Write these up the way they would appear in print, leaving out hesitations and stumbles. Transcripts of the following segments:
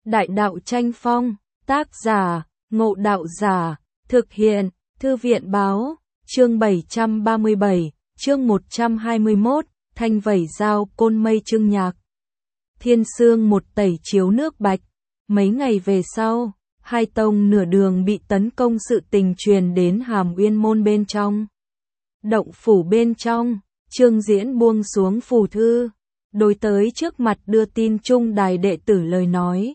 Đại đạo tranh phong, tác giả, Ngộ Đạo Giả, thực hiện, Thư viện báo, chương 737, chương 121, thanh vẩy dao côn mây chương nhạc. Thiên sương một tẩy chiếu nước bạch, mấy ngày về sau, hai tông nửa đường bị tấn công sự tình truyền đến Hàm Uyên môn bên trong. Động phủ bên trong, Trương Diễn buông xuống phù thư, đối tới trước mặt đưa tin trung đài đệ tử lời nói.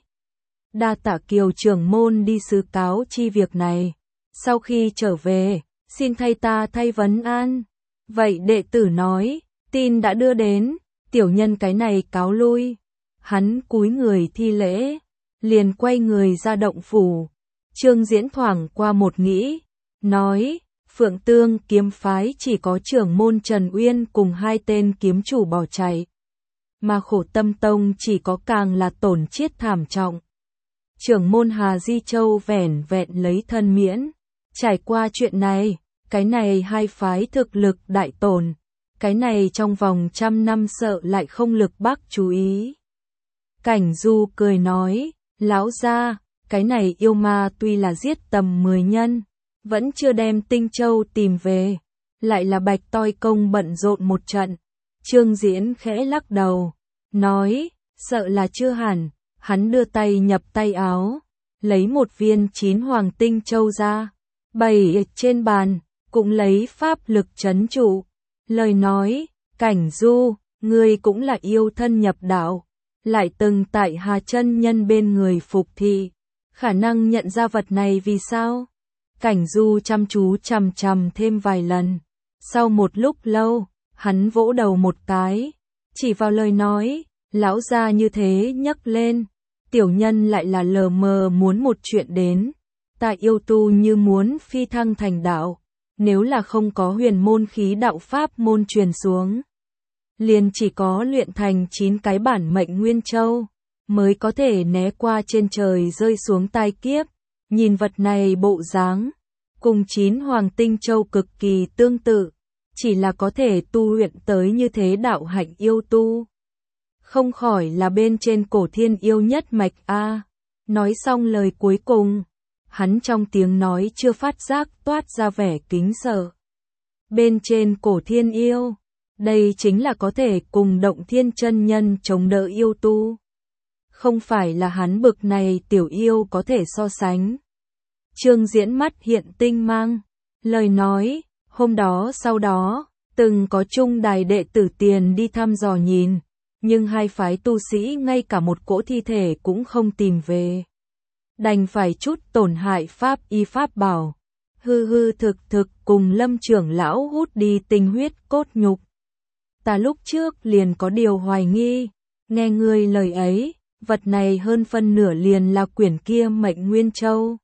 Đa tạ Kiều trưởng môn đi sứ cáo chi việc này, sau khi trở về, xin thay ta thay vấn an. Vậy đệ tử nói, tin đã đưa đến, tiểu nhân cái này cáo lui. Hắn cúi người thi lễ, liền quay người ra động phủ. Trương Diễn thoảng qua một nghĩ, nói, Phượng Tương kiếm phái chỉ có trưởng môn Trần Uyên cùng hai tên kiếm chủ bỏ chạy, mà Khổ Tâm Tông chỉ có càng là tổn chiết thảm trọng. Trưởng môn Hà Di Châu vẻn vẹn lấy thân miễn. Trải qua chuyện này, cái này hai phái thực lực đại tổn, cái này trong vòng 100 năm sợ lại không lực bắc chú ý. Cảnh Du cười nói, lão gia, cái này yêu ma tuy là giết tầm 10 nhân, vẫn chưa đem Tinh Châu tìm về, lại là Bạch Toi Công bận rộn một trận. Trương Diễn khẽ lắc đầu, nói, sợ là chưa hẳn. Hắn đưa tay nhập tay áo, lấy một viên 9 hoàng tinh châu ra, bày trên bàn, cũng lấy pháp lực trấn trụ. Lời nói, Cảnh Du, ngươi cũng là yêu thân nhập đạo, lại từng tại Hà chân nhân bên người phục thị, khả năng nhận ra vật này vì sao? Cảnh Du chăm chú chằm chằm thêm vài lần, sau một lúc lâu, hắn vỗ đầu một cái, chỉ vào lời nói, lão gia như thế nhấc lên. Tiểu nhân lại là lờ mờ muốn một chuyện đến, ta yêu tu như muốn phi thăng thành đạo, nếu là không có huyền môn khí đạo pháp môn truyền xuống, liền chỉ có luyện thành 9 cái bản mệnh nguyên châu, mới có thể né qua trên trời rơi xuống tai kiếp. Nhìn vật này bộ dáng, cùng 9 hoàng tinh châu cực kỳ tương tự, chỉ là có thể tu luyện tới như thế đạo hạnh yêu tu. Không khỏi là bên trên cổ thiên yêu nhất mạch a. Nói xong lời cuối cùng, hắn trong tiếng nói chưa phát giác toát ra vẻ kính sợ. Bên trên cổ thiên yêu, đây chính là có thể cùng Động Thiên chân nhân chống đỡ yêu tu. Không phải là hắn bực này tiểu yêu có thể so sánh. Trương Diễn mắt hiện tinh mang, lời nói, hôm đó sau đó, từng có trung đài đệ tử tiền đi thăm dò nhìn. Nhưng hai phái tu sĩ ngay cả một cỗ thi thể cũng không tìm về. Đành phải chút tổn hại pháp y pháp bảo. Hư hư thực thực cùng Lâm trưởng lão hút đi tinh huyết cốt nhục. Ta lúc trước liền có điều hoài nghi. Nghe ngươi lời ấy, vật này hơn phân nửa liền là quyển kia mệnh Nguyên Châu.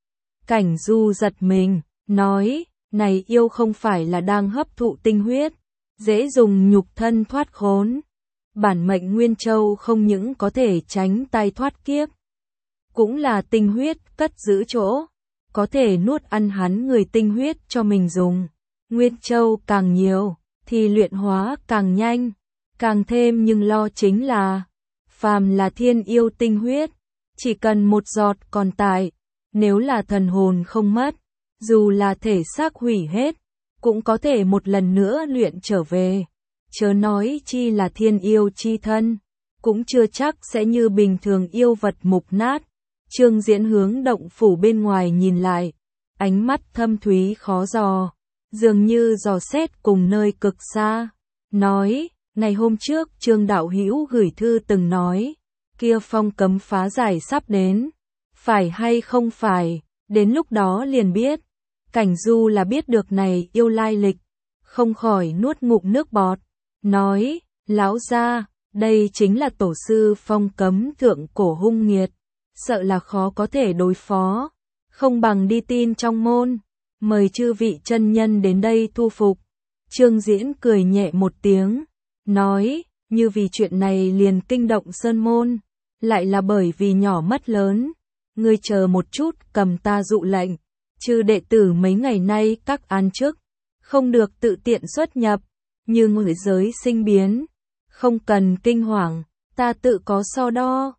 Cảnh Du giật mình, nói, này yêu không phải là đang hấp thụ tinh huyết, dễ dùng nhục thân thoát khốn. Bản mệnh Nguyên Châu không những có thể tránh tai thoát kiếp, cũng là tinh huyết cất giữ chỗ, có thể nuốt ăn hắn người tinh huyết cho mình dùng. Nguyên Châu càng nhiều, thì luyện hóa càng nhanh, càng thêm nhưng lo chính là, phàm là thiên yêu tinh huyết, chỉ cần một giọt còn tại, nếu là thần hồn không mất, dù là thể xác hủy hết, cũng có thể một lần nữa luyện trở về. Chớ nói chi là thiên yêu chi thân, cũng chưa chắc sẽ như bình thường yêu vật mục nát. Trương Diễn hướng động phủ bên ngoài nhìn lại, ánh mắt thâm thúy khó dò, dường như dò xét cùng nơi cực xa. Nói, ngày hôm trước Trương đạo hữu gửi thư từng nói, kia phong cấm phá giải sắp đến, phải hay không phải, đến lúc đó liền biết. Cảnh Du là biết được này yêu lai lịch, không khỏi nuốt ngụm nước bọt. Nói, lão gia, đây chính là tổ sư phong cấm thượng cổ hung nghiệt, sợ là khó có thể đối phó, không bằng đi tin trong môn, mời chư vị chân nhân đến đây thu phục. Trương Diễn cười nhẹ một tiếng, nói, như vì chuyện này liền kinh động sơn môn, lại là bởi vì nhỏ mất lớn, ngươi chờ một chút cầm ta dụ lệnh, chư đệ tử mấy ngày nay các án chức, không được tự tiện xuất nhập. Như người giới sinh biến, không cần kinh hoàng, ta tự có so đo.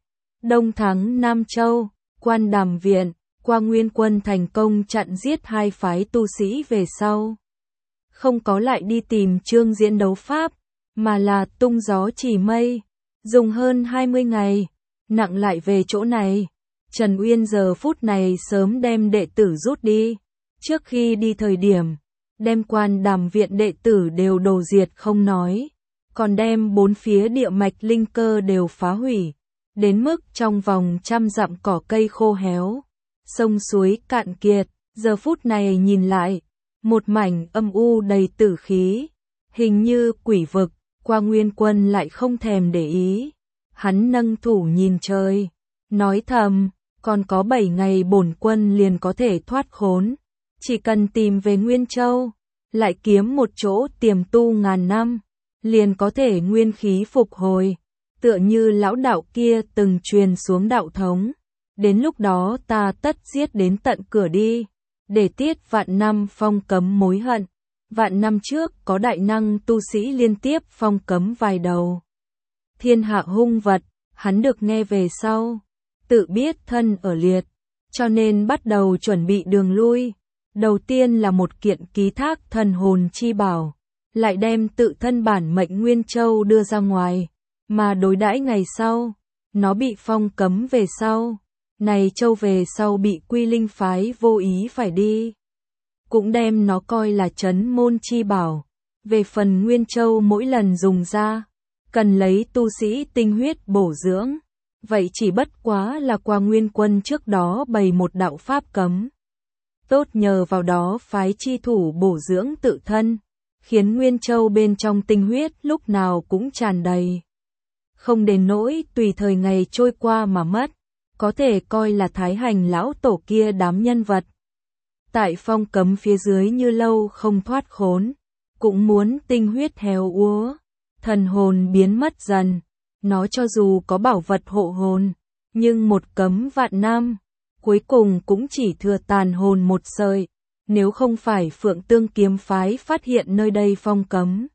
Đông thắng Nam Châu, Quan Đàm Viện, qua Nguyên Quân thành công chặn giết hai phái tu sĩ về sau. Không có lại đi tìm Trương Diễn đấu pháp, mà là tung gió chỉ mây, dùng hơn 20 ngày, nặng lại về chỗ này. Trần Uyên giờ phút này sớm đem đệ tử rút đi, trước khi đi thời điểm, đem Quan Đàm Viện đệ tử đều đồ diệt không nói, còn đem bốn phía địa mạch linh cơ đều phá hủy, đến mức trong vòng 100 dặm cỏ cây khô héo, sông suối cạn kiệt, giờ phút này nhìn lại, một mảnh âm u đầy tử khí, hình như quỷ vực, qua Nguyên Quân lại không thèm để ý. Hắn nâng thủ nhìn trời, nói thầm, còn có 7 ngày bổn quân liền có thể thoát khốn, chỉ cần tìm về Nguyên Châu, lại kiếm một chỗ tiềm tu ngàn năm, liền có thể nguyên khí phục hồi, tựa như lão đạo kia từng truyền xuống đạo thống. Đến lúc đó ta tất giết đến tận cửa đi, để tiết vạn năm phong cấm mối hận. Vạn năm trước có đại năng tu sĩ liên tiếp phong cấm vài đầu thiên hạ hung vật, hắn được nghe về sau, tự biết thân ở liệt, cho nên bắt đầu chuẩn bị đường lui. Đầu tiên là một kiện ký thác thần hồn chi bảo, lại đem tự thân bản mệnh Nguyên Châu đưa ra ngoài, mà đối đãi ngày sau, nó bị phong cấm về sau. Này châu về sau bị Quy Linh phái vô ý phải đi, cũng đem nó coi là trấn môn chi bảo. Về phần Nguyên Châu mỗi lần dùng ra, cần lấy tu sĩ tinh huyết bổ dưỡng, vậy chỉ bất quá là qua Nguyên Quân trước đó bày một đạo pháp cấm. Tốt nhờ vào đó phái chi thủ bổ dưỡng tự thân, khiến Nguyên Châu bên trong tinh huyết lúc nào cũng tràn đầy. Không đến nỗi tùy thời ngày trôi qua mà mất, có thể coi là Thái Hành lão tổ kia đám nhân vật. Tại phong cấm phía dưới như lâu không thoát khốn, cũng muốn tinh huyết héo úa, thần hồn biến mất dần. Nó cho dù có bảo vật hộ hồn, nhưng một cấm vạn năm, cuối cùng cũng chỉ thừa tàn hồn một sợi, nếu không phải Phượng Tương kiếm phái phát hiện nơi đây phong cấm.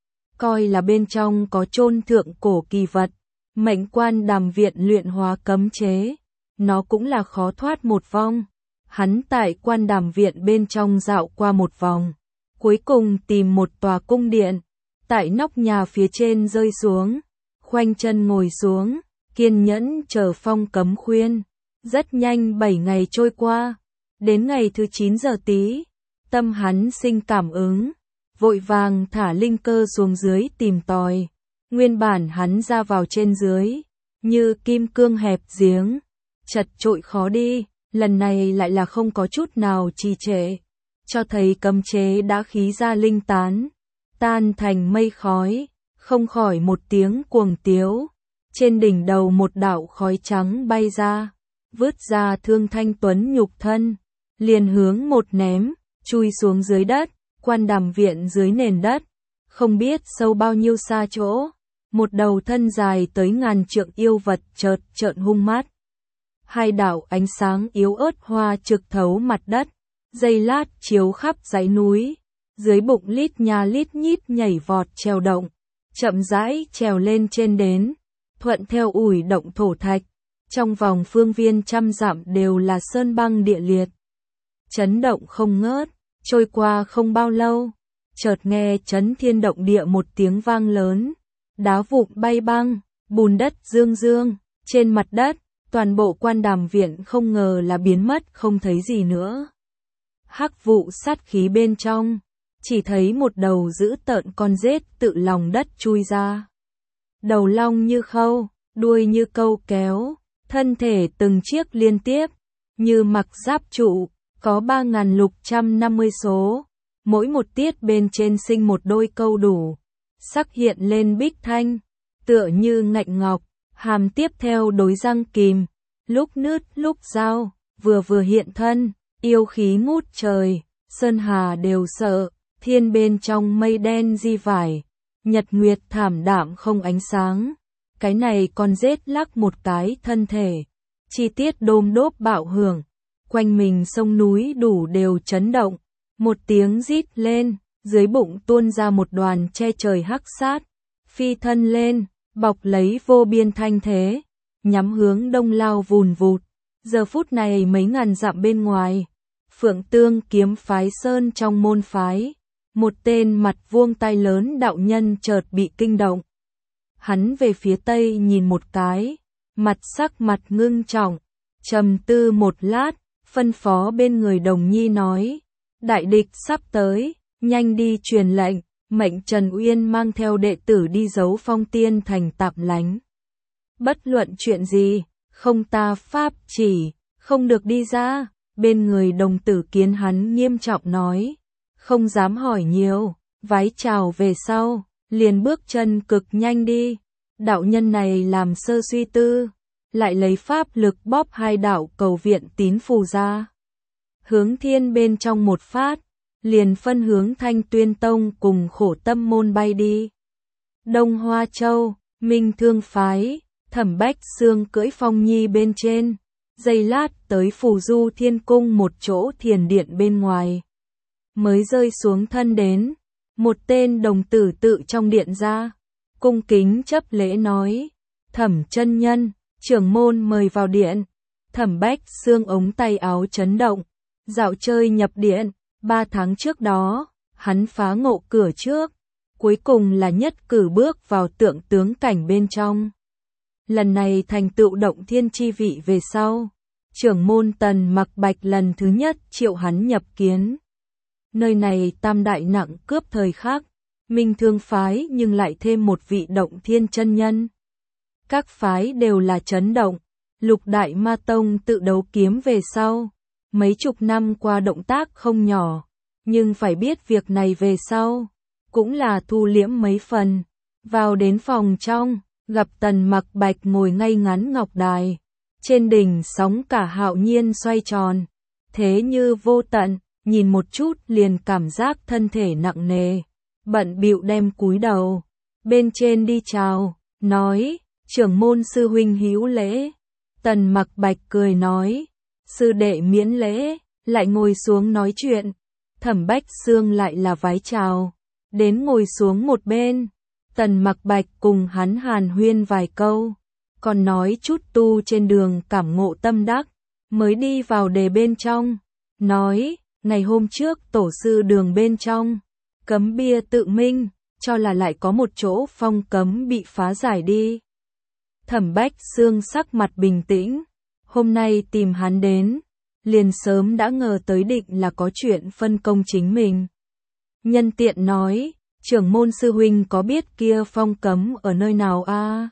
Coi là bên trong có chôn thượng cổ kỳ vật, mệnh Quan Đàm Viện luyện hóa cấm chế, nó cũng là khó thoát một vong. Hắn tại Quan Đàm Viện bên trong dạo qua một vòng, cuối cùng tìm một tòa cung điện, tại nóc nhà phía trên rơi xuống, khoanh chân ngồi xuống, kiên nhẫn chờ phong cấm khuyên. Rất nhanh 7 ngày trôi qua, đến ngày thứ 9 giờ tí, tâm hắn sinh cảm ứng, vội vàng thả linh cơ xuống dưới tìm tòi. Nguyên bản hắn ra vào trên dưới, như kim cương hẹp giếng, chật trội khó đi, lần này lại là không có chút nào trì trệ, cho thấy cấm chế đã khí ra linh tán, tan thành mây khói, không khỏi một tiếng cuồng tiếu. Trên đỉnh đầu một đạo khói trắng bay ra, vứt ra Thương Thanh Tuấn nhục thân, liền hướng một ném, chui xuống dưới đất. Quan Đàm Viện dưới nền đất, không biết sâu bao nhiêu xa chỗ, một đầu thân dài tới ngàn trượng yêu vật chợt trợn hung mắt. Hai đạo ánh sáng yếu ớt hoa trực thấu mặt đất, giây lát chiếu khắp dãy núi, dưới bụng lít nha lít nhít nhảy vọt trèo động, chậm rãi trèo lên trên đến, thuận theo ủi động thổ thạch, trong vòng phương viên 100 dặm đều là sơn băng địa liệt. Chấn động không ngớt, trôi qua không bao lâu, chợt nghe chấn thiên động địa một tiếng vang lớn, đá vụn bay băng, bùn đất dương dương, trên mặt đất, toàn bộ Quan Đàm Viện không ngờ là biến mất không thấy gì nữa. Hắc vụ sát khí bên trong, chỉ thấy một đầu dữ tợn con rết tự lòng đất chui ra. Đầu long như khâu, đuôi như câu kéo, thân thể từng chiếc liên tiếp, như mặc giáp trụ, có 3650 số, mỗi một tiết bên trên sinh một đôi câu đủ, sắc hiện lên bích thanh, tựa như ngạnh ngọc, hàm tiếp theo đối răng kìm, lúc nứt lúc dao, vừa hiện thân, yêu khí ngút trời, sơn hà đều sợ, thiên bên trong mây đen di vải, nhật nguyệt thảm đạm không ánh sáng. Cái này con rết lắc một cái thân thể, chi tiết đôm đốp bạo hưởng, quanh mình sông núi đủ đều chấn động, một tiếng rít lên, dưới bụng tuôn ra một đoàn che trời hắc sát, phi thân lên, bọc lấy vô biên thanh thế, nhắm hướng đông lao vùn vụt. Giờ phút này mấy ngàn dặm bên ngoài, Phượng Tương kiếm phái sơn trong môn phái, một tên mặt vuông tai lớn đạo nhân chợt bị kinh động. Hắn về phía tây nhìn một cái, sắc mặt ngưng trọng, trầm tư một lát, phân phó bên người Đồng Nhi nói, đại địch sắp tới, nhanh đi truyền lệnh, mệnh Trần Uyên mang theo đệ tử đi giấu Phong Tiên thành tạm lánh. Bất luận chuyện gì, không ta pháp chỉ, không được đi ra. Bên người Đồng Tử Kiến hắn nghiêm trọng nói, không dám hỏi nhiều, vái chào về sau, liền bước chân cực nhanh đi. Đạo nhân này làm sơ suy tư, lại lấy pháp lực bóp hai đạo cầu viện tín phù ra. Hướng thiên bên trong một phát, liền phân hướng Thanh Tuyên Tông cùng Khổ Tâm môn bay đi. Đông Hoa Châu, Minh Thương phái, Thẩm Bách Xương cưỡi Phong Nhi bên trên, giây lát tới Phù Du Thiên Cung một chỗ thiền điện bên ngoài. Mới rơi xuống thân đến, một tên đồng tử tự trong điện ra, cung kính chấp lễ nói, Thẩm chân nhân, trưởng môn mời vào điện. Thẩm Bách Xương ống tay áo chấn động, dạo chơi nhập điện. 3 tháng trước đó, hắn phá ngộ cửa trước, cuối cùng là nhất cử bước vào tượng tướng cảnh bên trong. Lần này thành tựu động thiên chi vị về sau, trưởng môn Tần Mặc Bạch lần thứ nhất triệu hắn nhập kiến. Nơi này tam đại nặng cướp thời khắc, Minh Thương phái nhưng lại thêm một vị động thiên chân nhân. Các phái đều là chấn động, Lục Đại Ma Tông tự đấu kiếm về sau. Mấy chục năm qua động tác không nhỏ, nhưng phải biết việc này về sau, cũng là thu liễm mấy phần. Vào đến phòng trong, gặp Tần Mặc Bạch ngồi ngay ngắn ngọc đài, trên đỉnh sóng cả hạo nhiên xoay tròn, thế như vô tận, nhìn một chút liền cảm giác thân thể nặng nề, bận bịu đem cúi đầu, bên trên đi chào, nói, trưởng môn sư huynh hữu lễ. Tần Mặc Bạch cười nói, sư đệ miễn lễ, lại ngồi xuống nói chuyện. Thẩm Bách Xương lại là vái chào, đến ngồi xuống một bên. Tần Mặc Bạch cùng hắn hàn huyên vài câu, còn nói chút tu trên đường cảm ngộ tâm đắc, mới đi vào đề bên trong, nói, ngày hôm trước tổ sư đường bên trong, cấm bia tự minh, cho là lại có một chỗ phong cấm bị phá giải đi. Thẩm Bách Xương sắc mặt bình tĩnh, hôm nay tìm hắn đến, liền sớm đã ngờ tới định là có chuyện phân công chính mình. Nhân tiện nói, trưởng môn sư huynh có biết kia phong cấm ở nơi nào a?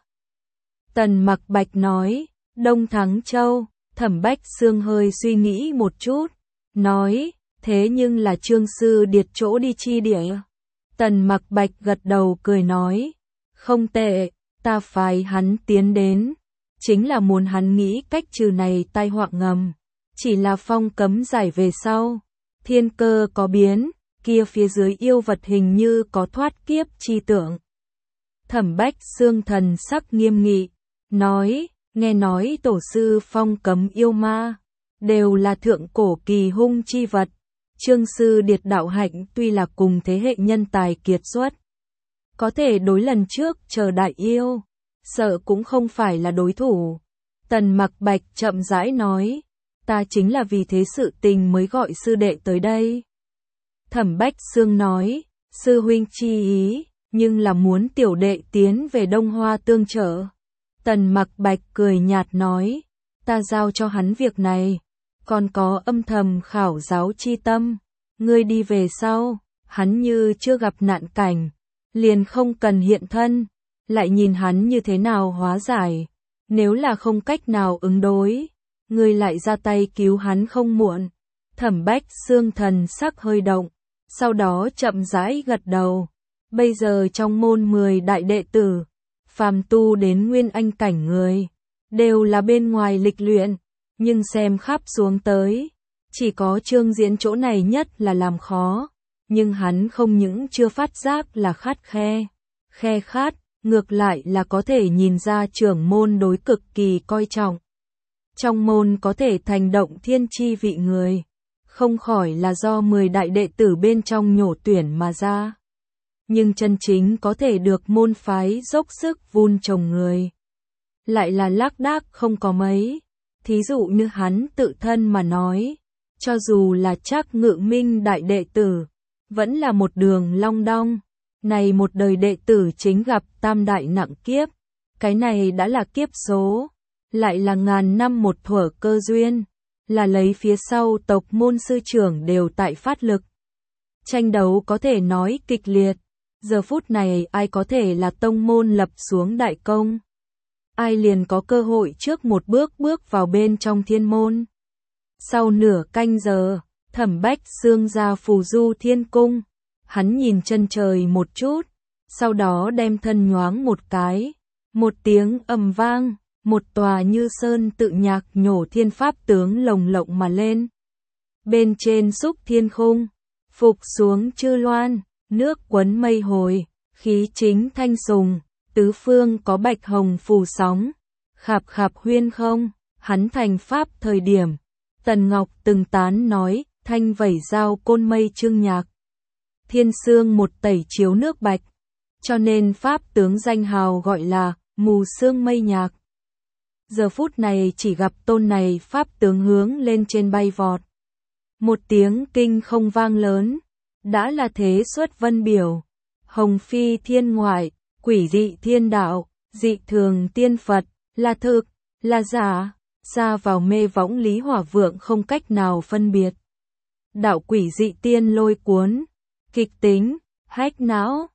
Tần Mặc Bạch nói, Đông Thắng Châu. Thẩm Bách Xương hơi suy nghĩ một chút, nói, thế nhưng là Trương sư điệt chỗ đi chi địa. Tần Mặc Bạch gật đầu cười nói, không tệ, ta phái hắn tiến đến, chính là muốn hắn nghĩ cách trừ này tai họa ngầm. Chỉ là phong cấm giải về sau, thiên cơ có biến, kia phía dưới yêu vật hình như có thoát kiếp chi tưởng. Thẩm Bách Xương thần sắc nghiêm nghị, nói, nghe nói tổ sư phong cấm yêu ma, đều là thượng cổ kỳ hung chi vật. Trương sư điệt đạo hạnh tuy là cùng thế hệ nhân tài kiệt xuất, có thể đối lần trước chờ đại yêu, sợ cũng không phải là đối thủ. Tần Mặc Bạch chậm rãi nói, ta chính là vì thế sự tình mới gọi sư đệ tới đây. Thẩm Bách Xương nói, sư huynh chi ý, nhưng là muốn tiểu đệ tiến về Đông Hoa tương trợ. Tần Mặc Bạch cười nhạt nói, ta giao cho hắn việc này, còn có âm thầm khảo giáo chi tâm. Ngươi đi về sau, hắn như chưa gặp nạn cảnh, liền không cần hiện thân, lại nhìn hắn như thế nào hóa giải. Nếu là không cách nào ứng đối, ngươi lại ra tay cứu hắn không muộn. Thẩm Bách Xương thần sắc hơi động, sau đó chậm rãi gật đầu. Bây giờ trong môn 10 đại đệ tử, phàm tu đến nguyên anh cảnh người, đều là bên ngoài lịch luyện, nhưng xem khắp xuống tới, chỉ có Trương Diễn chỗ này nhất là làm khó, nhưng hắn không những chưa phát giác là khe khát, ngược lại là có thể nhìn ra trưởng môn đối cực kỳ coi trọng. Trong môn có thể thành động thiên chi vị người, không khỏi là do 10 đại đệ tử bên trong nhổ tuyển mà ra. Nhưng chân chính có thể được môn phái dốc sức vun trồng người, lại là lác đác không có mấy. Thí dụ như hắn tự thân mà nói, cho dù là Trác Ngự Minh đại đệ tử, vẫn là một đường long đong. Này một đời đệ tử chính gặp tam đại nặng kiếp, cái này đã là kiếp số, lại là ngàn năm một thuở cơ duyên, là lấy phía sau tộc môn sư trưởng đều tại phát lực. Tranh đấu có thể nói kịch liệt, giờ phút này ai có thể là tông môn lập xuống đại công, ai liền có cơ hội trước một bước bước vào bên trong thiên môn. Sau nửa canh giờ, Thẩm Bách Xương ra phù du thiên cung, hắn nhìn chân trời một chút, sau đó đem thân nhoáng một cái, một tiếng ầm vang, một tòa như sơn tự nhạc nhổ thiên pháp tướng lồng lộng mà lên. Bên trên xúc thiên khung, phục xuống chư loan, nước quấn mây hồi, khí chính thanh sùng, tứ phương có bạch hồng phù sóng, khạp khạp huyên không, hắn thành pháp thời điểm. Tần Ngọc từng tán nói, thanh vẩy dao côn mây trương nhạc. Thiên sương một tẩy chiếu nước bạch, cho nên pháp tướng danh hào gọi là mù sương mây nhạc. Giờ phút này chỉ gặp tôn này pháp tướng hướng lên trên bay vọt. Một tiếng kinh không vang lớn, đã là thế xuất vân biểu. Hồng phi thiên ngoại, quỷ dị thiên đạo, dị thường tiên Phật, là thực, là giả, ra vào mê võng Lý Hỏa Vượng không cách nào phân biệt. Đạo quỷ dị tiên lôi cuốn, kịch tính, hách não,